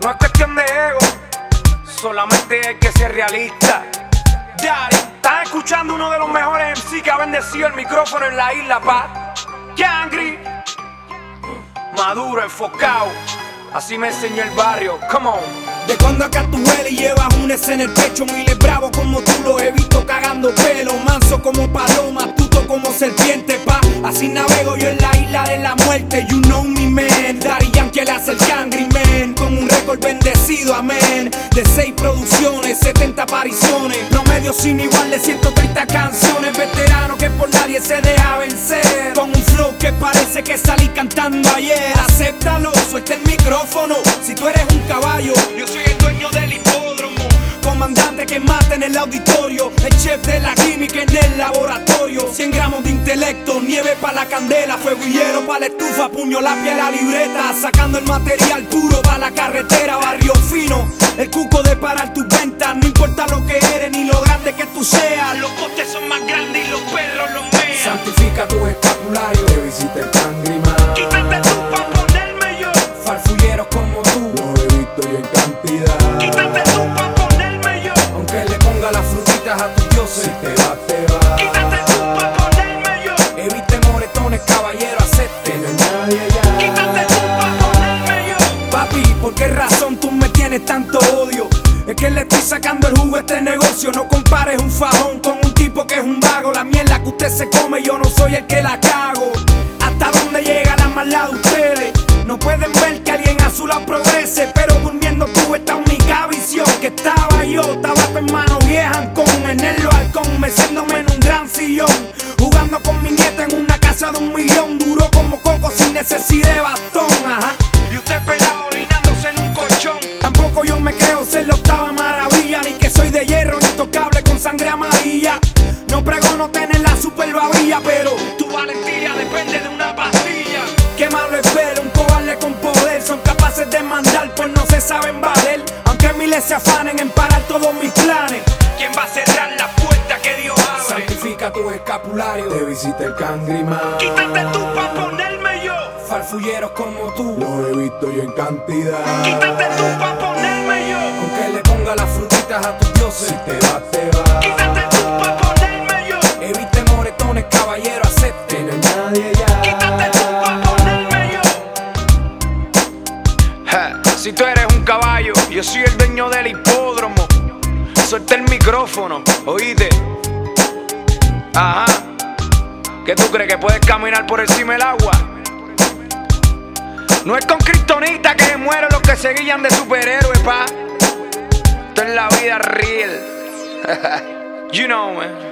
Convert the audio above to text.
No es cuestión de ego, solamente hay que ser realista. Daddy, estás escuchando uno de los mejores MC que ha bendecido el micrófono en la isla, pa. Cangri, maduro, enfocado. Así me enseñó el barrio, come on. De cuando acá tú hueles y llevas un S en el pecho. Miles bravos como tú los he visto cagando pelo. Manso como paloma, astuto como serpiente, pa. Así navego yo en la isla de la muerte. You know me, man. Daddy Yankee le hace el Cangri, man. Con un récord bendecido, amén. De 6 producciones, 70 apariciones. Promedio sin igual de 130 canciones. Veterano que por nadie se deja vencer. Con un flow que parece que salí cantando ayer. Acéptalo, suelta el micrófono. Si tú eres un caballo, yo soy el dueño del hipódromo. Comandante que mata en el auditorio. El chef de la química en el laboratorio. 100 gramos de intelecto, nieve pa' la candela. Fuego y hielo pa' la estufa, puño, lápiz, la libreta. Sacando el material puro pa' la carretera. Barrio fino, el cuco de parar tus ventas. No importa lo que eres ni lo grande que tú seas. Los costes son más grandes y los perros los mean. Santifica tu escapulario, te visita el Cangri, man. Quítate tú pa' ponerme yo. Farfulleros como tú, Lo he visto y en cantidad. Quítate tú pa' ponerme yo. aunque le ponga las frutitas a tus dioses. Si te va, te va. Quítate tú pa' ponerme yo. Evite moretones, caballero, acepte. Que no hay nadie ya. Quítate tú pa' ponerme yo. Papi, ¿por qué razón tú me tienes tanto odio? Es que le estoy sacando el jugo a este negocio. No compares un fajón con un tipo que es un vago. La mierda que usted se come, yo no soy el que la cago. ¿Hasta dónde llega la maldad de ustedes? No pueden ver que alguien a su lado progrese. Pero durmiendo tuve esta única visión. Que estaba yo, estaba tu hermano vieja con en el balcón, meciéndome en un gran sillón. Jugando con mi nieta en una casa de 1 millón. Duro como coco sin necesidad de bastón, ajá. Y usted pelado orinándose en un colchón. Tampoco yo me creo ser la 8ª maravilla. Ni que soy de hierro, intocable con sangre amarilla. No pregono tener la super babilla, pero tu valentía depende de una pastilla. Qué malo es ver un cobarde con poder. Son capaces de mandar, pues no se saben valer. Aunque miles se afanen en parar todos mis planes. ¿Quién va a cerrar la puerta que Dios abre? Santifica tu escapulario, te visita el Cangri, man. Quítate tú pa' ponerme yo. Farfulleros como tú, Lo he visto y en cantidad. Quítate tú pa' ponerme yo. aunque le ponga las frutitas a tus dioses. Si te va, te va. Quítate tú pa' ponerme yo. Evite moretones, caballero, acepte. Que no hay nadie ya. Quítate tú pa' ponerme yo. Si tú eres un caballo, yo soy el dueño del hipódromo. Suelta el micrófono, oíste. Ajá. ¿Qué tú crees, que puedes caminar por encima del agua? No es con kriptonita que se mueren los que se guían de superhéroes, pa. Esto es la vida real. You know, man.